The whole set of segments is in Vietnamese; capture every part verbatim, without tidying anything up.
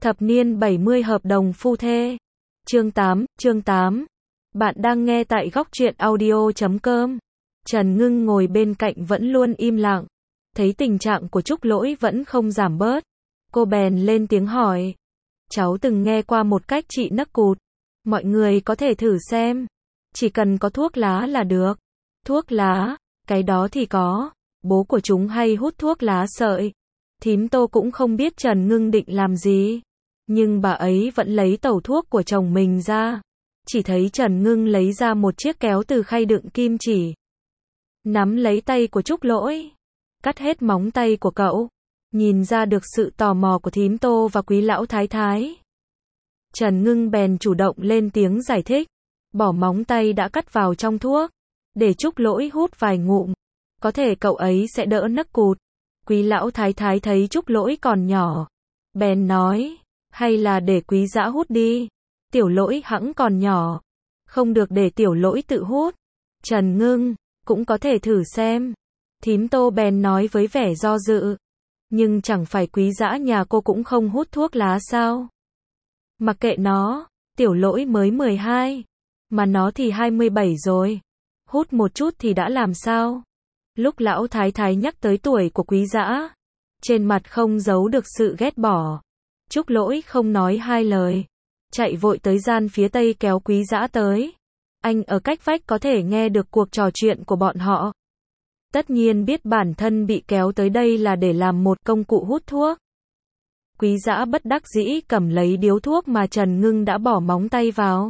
Thập niên bảy mươi hợp đồng phu thê. Chương tám, chương tám. Bạn đang nghe tại góc truyện audio chấm com. Trần Ngưng ngồi bên cạnh vẫn luôn im lặng. Thấy tình trạng của Trúc Lỗi vẫn không giảm bớt. Cô bèn lên tiếng hỏi. Cháu từng nghe qua một cách trị nấc cụt. Mọi người có thể thử xem. Chỉ cần có thuốc lá là được. Thuốc lá, cái đó thì có. Bố của chúng hay hút thuốc lá sợi. Thím Tô cũng không biết Trần Ngưng định làm gì. Nhưng bà ấy vẫn lấy tẩu thuốc của chồng mình ra. Chỉ thấy Trần Ngưng lấy ra một chiếc kéo từ khay đựng kim chỉ. Nắm lấy tay của Trúc Lỗi. Cắt hết móng tay của cậu. Nhìn ra được sự tò mò của thím Tô và quý lão thái thái. Trần Ngưng bèn chủ động lên tiếng giải thích. Bỏ móng tay đã cắt vào trong thuốc. Để Trúc Lỗi hút vài ngụm. Có thể cậu ấy sẽ đỡ nấc cụt. Quý lão thái thái thấy Trúc Lỗi còn nhỏ. Bèn nói. Hay là để quý dã hút đi. Tiểu Lỗi hẵng còn nhỏ. Không được để Tiểu Lỗi tự hút. Trần Ngưng, cũng có thể thử xem. Thím Tô bèn nói với vẻ do dự. Nhưng chẳng phải quý dã nhà cô cũng không hút thuốc lá sao? Mặc kệ nó, Tiểu Lỗi mới mười hai. Mà nó thì hai mươi bảy rồi. Hút một chút thì đã làm sao? Lúc lão thái thái nhắc tới tuổi của quý dã, trên mặt không giấu được sự ghét bỏ. Trúc Lỗi không nói hai lời. Chạy vội tới gian phía tây kéo quý dã tới. Anh ở cách vách có thể nghe được cuộc trò chuyện của bọn họ. Tất nhiên biết bản thân bị kéo tới đây là để làm một công cụ hút thuốc. Quý dã bất đắc dĩ cầm lấy điếu thuốc mà Trần Ngưng đã bỏ móng tay vào.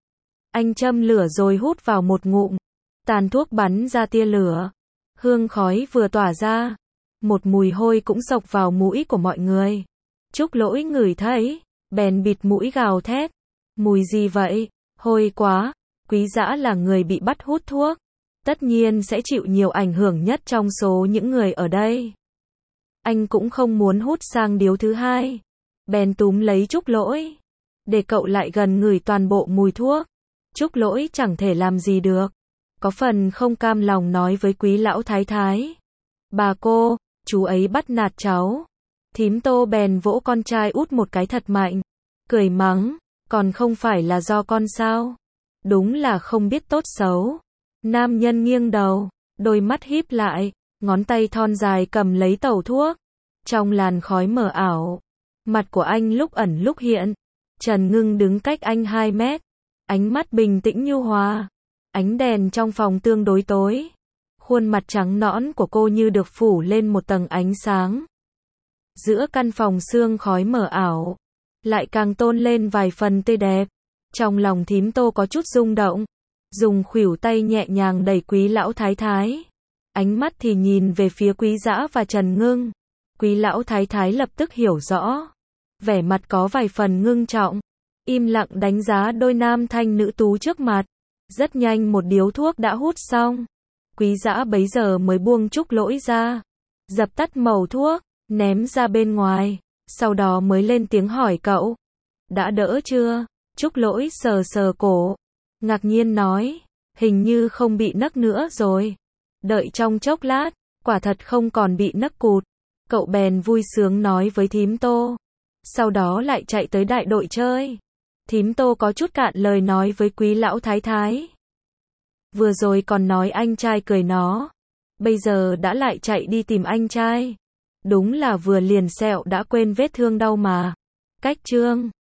Anh châm lửa rồi hút vào một ngụm. Tàn thuốc bắn ra tia lửa. Hương khói vừa tỏa ra. Một mùi hôi cũng xộc vào mũi của mọi người. Trúc Lỗi ngửi thấy. Bèn bịt mũi gào thét. Mùi gì vậy? Hôi quá. Quý dã là người bị bắt hút thuốc. Tất nhiên sẽ chịu nhiều ảnh hưởng nhất trong số những người ở đây. Anh cũng không muốn hút sang điếu thứ hai. Bèn túm lấy Trúc Lỗi. Để cậu lại gần ngửi toàn bộ mùi thuốc. Trúc Lỗi chẳng thể làm gì được. Có phần không cam lòng nói với quý lão thái thái. Bà cô, chú ấy bắt nạt cháu. Thím Tô bèn vỗ con trai út một cái thật mạnh. Cười mắng, còn không phải là do con sao? Đúng là không biết tốt xấu. Nam nhân nghiêng đầu, đôi mắt híp lại, ngón tay thon dài cầm lấy tẩu thuốc. Trong làn khói mờ ảo, mặt của anh lúc ẩn lúc hiện. Trần Ngưng đứng cách anh hai mét. Ánh mắt bình tĩnh nhu hòa. Ánh đèn trong phòng tương đối tối. Khuôn mặt trắng nõn của cô như được phủ lên một tầng ánh sáng. Giữa căn phòng sương khói mờ ảo, lại càng tôn lên vài phần tươi đẹp. Trong lòng thím Tô có chút rung động. Dùng khuỷu tay nhẹ nhàng đẩy quý lão thái thái. Ánh mắt thì nhìn về phía quý dã và Trần Ngưng. Quý lão thái thái lập tức hiểu rõ. Vẻ mặt có vài phần ngưng trọng. Im lặng đánh giá đôi nam thanh nữ tú trước mặt. Rất nhanh một điếu thuốc đã hút xong. Quý dã bấy giờ mới buông Trúc Lỗi ra. Dập tắt mẩu thuốc, ném ra bên ngoài. Sau đó mới lên tiếng hỏi cậu. Đã đỡ chưa? Trúc Lỗi sờ sờ cổ. Ngạc nhiên nói. Hình như không bị nấc nữa rồi. Đợi trong chốc lát, quả thật không còn bị nấc cụt. Cậu bèn vui sướng nói với thím Tô. Sau đó lại chạy tới đại đội chơi. Thím Tô có chút cạn lời nói với quý lão thái thái. Vừa rồi còn nói anh trai cười nó. Bây giờ đã lại chạy đi tìm anh trai. Đúng là vừa liền sẹo đã quên vết thương đau mà. Cách chương